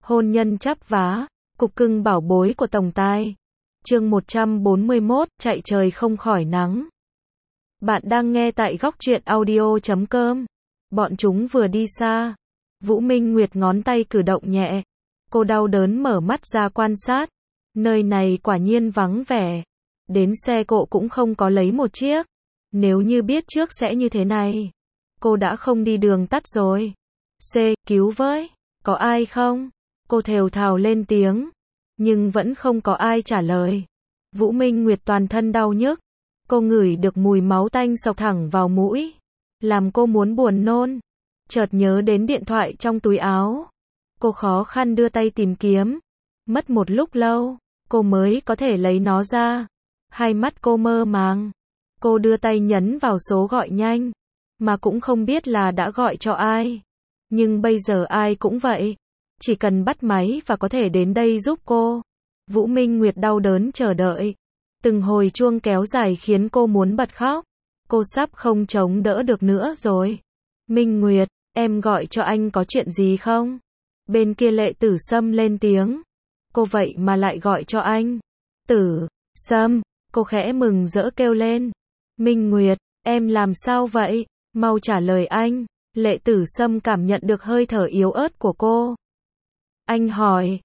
Hôn nhân chắp vá, cục cưng bảo bối của tổng tài. Chương 141, chạy trời không khỏi nắng. Bạn đang nghe tại góc truyện audio.com. Bọn chúng vừa đi xa. Vũ Minh Nguyệt ngón tay cử động nhẹ. Cô đau đớn mở mắt ra quan sát. Nơi này quả nhiên vắng vẻ. Đến xe cộ cũng không có lấy một chiếc. Nếu như biết trước sẽ như thế này, cô đã không đi đường tắt rồi. Cứu với, có ai không? Cô thều thào lên tiếng, nhưng vẫn không có ai trả lời. Vũ Minh Nguyệt toàn thân đau nhức. Cô ngửi được mùi máu tanh xộc thẳng vào mũi, làm cô muốn buồn nôn. Chợt nhớ đến điện thoại trong túi áo. Cô khó khăn đưa tay tìm kiếm. Mất một lúc lâu, cô mới có thể lấy nó ra. Hai mắt cô mơ màng. Cô đưa tay nhấn vào số gọi nhanh, mà cũng không biết là đã gọi cho ai. Nhưng bây giờ ai cũng vậy. Chỉ cần bắt máy và có thể đến đây giúp cô. Vũ Minh Nguyệt đau đớn chờ đợi. Từng hồi chuông kéo dài khiến cô muốn bật khóc. Cô sắp không chống đỡ được nữa rồi. Minh Nguyệt, em gọi cho anh có chuyện gì không? Bên kia Lệ Tử Sâm lên tiếng. Cô vậy mà lại gọi cho anh. Tử Sâm, cô khẽ mừng rỡ kêu lên. Minh Nguyệt, em làm sao vậy? Mau trả lời anh. Lệ Tử Sâm cảm nhận được hơi thở yếu ớt của cô. Anh hỏi,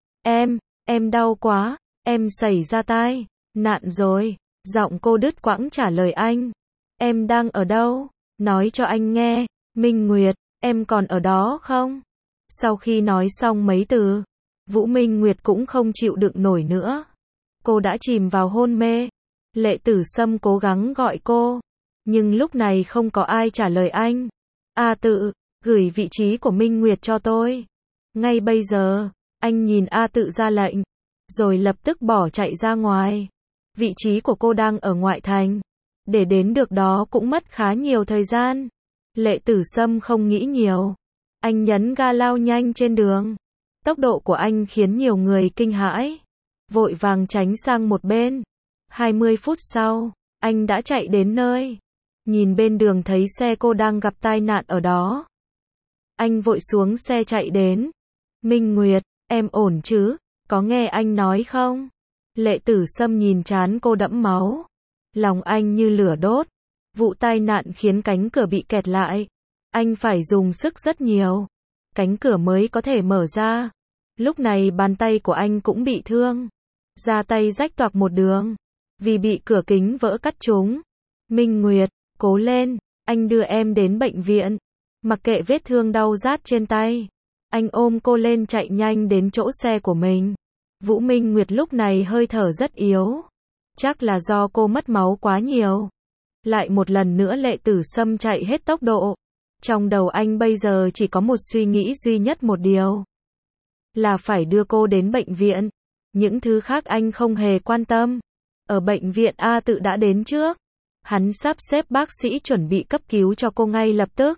em đau quá, em xảy ra tai nạn rồi. Giọng cô đứt quãng trả lời anh. Em đang ở đâu? Nói cho anh nghe. Minh Nguyệt, em còn ở đó không? Sau khi nói xong mấy từ, Vũ Minh Nguyệt cũng không chịu đựng nổi nữa. Cô đã chìm vào hôn mê. Lệ Tử Sâm cố gắng gọi cô, nhưng lúc này không có ai trả lời anh. A Tự, gửi vị trí của Minh Nguyệt cho tôi. Ngay bây giờ, anh nhìn A Tự ra lệnh, rồi lập tức bỏ chạy ra ngoài. Vị trí của cô đang ở ngoại thành. Để đến được đó cũng mất khá nhiều thời gian. Lệ Tử Sâm không nghĩ nhiều. Anh nhấn ga lao nhanh trên đường. Tốc độ của anh khiến nhiều người kinh hãi. Vội vàng tránh sang một bên. 20 phút sau, anh đã chạy đến nơi. Nhìn bên đường thấy xe cô đang gặp tai nạn ở đó. Anh vội xuống xe chạy đến. Minh Nguyệt, em ổn chứ? Có nghe anh nói không? Lệ Tử Sâm nhìn trán cô đẫm máu. Lòng anh như lửa đốt. Vụ tai nạn khiến cánh cửa bị kẹt lại. Anh phải dùng sức rất nhiều. Cánh cửa mới có thể mở ra. Lúc này bàn tay của anh cũng bị thương. Da tay rách toạc một đường. Vì bị cửa kính vỡ cắt trúng. Minh Nguyệt, cố lên, anh đưa em đến bệnh viện. Mặc kệ vết thương đau rát trên tay, anh ôm cô lên chạy nhanh đến chỗ xe của mình. Vũ Minh Nguyệt lúc này hơi thở rất yếu. Chắc là do cô mất máu quá nhiều. Lại một lần nữa Lệ Tử Sâm chạy hết tốc độ. Trong đầu anh bây giờ chỉ có một suy nghĩ duy nhất một điều. Là phải đưa cô đến bệnh viện. Những thứ khác anh không hề quan tâm. Ở bệnh viện A Tự đã đến trước. Hắn sắp xếp bác sĩ chuẩn bị cấp cứu cho cô ngay lập tức.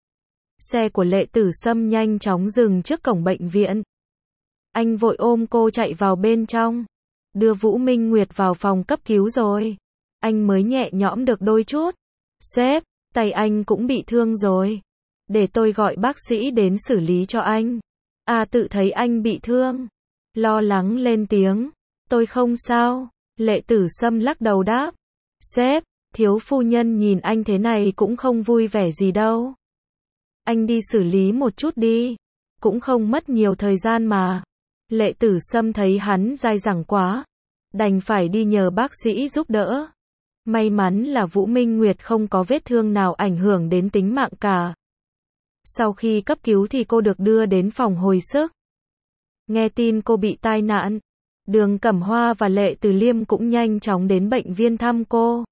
Xe của Lệ Tử Sâm nhanh chóng dừng trước cổng bệnh viện. Anh vội ôm cô chạy vào bên trong. Đưa Vũ Minh Nguyệt vào phòng cấp cứu rồi. Anh mới nhẹ nhõm được đôi chút. Sếp, tay anh cũng bị thương rồi. Để tôi gọi bác sĩ đến xử lý cho anh. A Tự thấy anh bị thương. Lo lắng lên tiếng. Tôi không sao. Lệ Tử Sâm lắc đầu đáp. Sếp, thiếu phu nhân nhìn anh thế này cũng không vui vẻ gì đâu. Anh đi xử lý một chút đi. Cũng không mất nhiều thời gian mà. Lệ Tử Sâm thấy hắn dai dẳng quá. Đành phải đi nhờ bác sĩ giúp đỡ. May mắn là Vũ Minh Nguyệt không có vết thương nào ảnh hưởng đến tính mạng cả. Sau khi cấp cứu thì cô được đưa đến phòng hồi sức. Nghe tin cô bị tai nạn, Đường Cẩm Hoa và Lệ Từ Liêm cũng nhanh chóng đến bệnh viện thăm cô.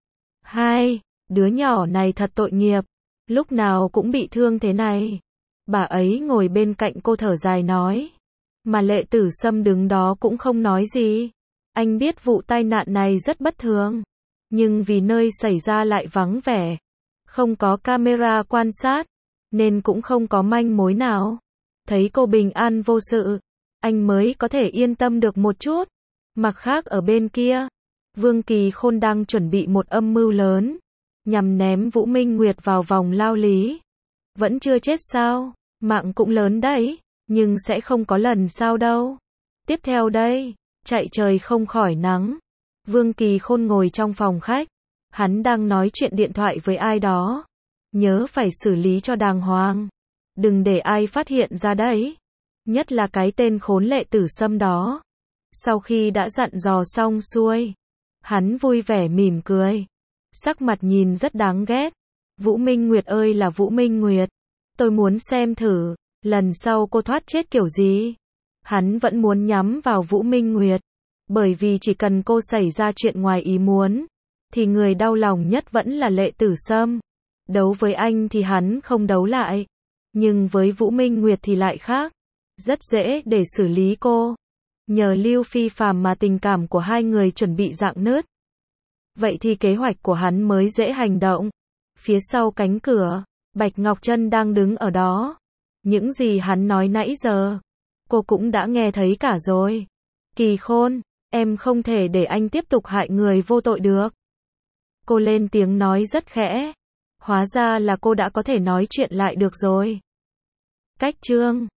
Hai, đứa nhỏ này thật tội nghiệp, lúc nào cũng bị thương thế này. Bà ấy ngồi bên cạnh cô thở dài nói. Mà Lệ Tử Sâm đứng đó cũng không nói gì. Anh biết vụ tai nạn này rất bất thường. Nhưng vì nơi xảy ra lại vắng vẻ. Không có camera quan sát. Nên cũng không có manh mối nào. Thấy cô bình an vô sự. Anh mới có thể yên tâm được một chút. Mặt khác ở bên kia, Vương Kỳ Khôn đang chuẩn bị một âm mưu lớn. Nhằm ném Vũ Minh Nguyệt vào vòng lao lý. Vẫn chưa chết sao? Mạng cũng lớn đấy. Nhưng sẽ không có lần sau đâu. Tiếp theo đây, chạy trời không khỏi nắng. Vương Kỳ Khôn ngồi trong phòng khách. Hắn đang nói chuyện điện thoại với ai đó. Nhớ phải xử lý cho đàng hoàng. Đừng để ai phát hiện ra đấy. Nhất là cái tên khốn Lệ Tử Sâm đó. Sau khi đã dặn dò xong xuôi, hắn vui vẻ mỉm cười. Sắc mặt nhìn rất đáng ghét. Vũ Minh Nguyệt ơi là Vũ Minh Nguyệt. Tôi muốn xem thử, lần sau cô thoát chết kiểu gì. Hắn vẫn muốn nhắm vào Vũ Minh Nguyệt. Bởi vì chỉ cần cô xảy ra chuyện ngoài ý muốn, thì người đau lòng nhất vẫn là Lệ Tử Sâm. Đấu với anh thì hắn không đấu lại. Nhưng với Vũ Minh Nguyệt thì lại khác. Rất dễ để xử lý cô. Nhờ Lưu Phi Phàm mà tình cảm của hai người chuẩn bị rạn nứt. Vậy thì kế hoạch của hắn mới dễ hành động. Phía sau cánh cửa, Bạch Ngọc Trân đang đứng ở đó. Những gì hắn nói nãy giờ, cô cũng đã nghe thấy cả rồi. Kỳ Khôn, em không thể để anh tiếp tục hại người vô tội được. Cô lên tiếng nói rất khẽ. Hóa ra là cô đã có thể nói chuyện lại được rồi. Cách chương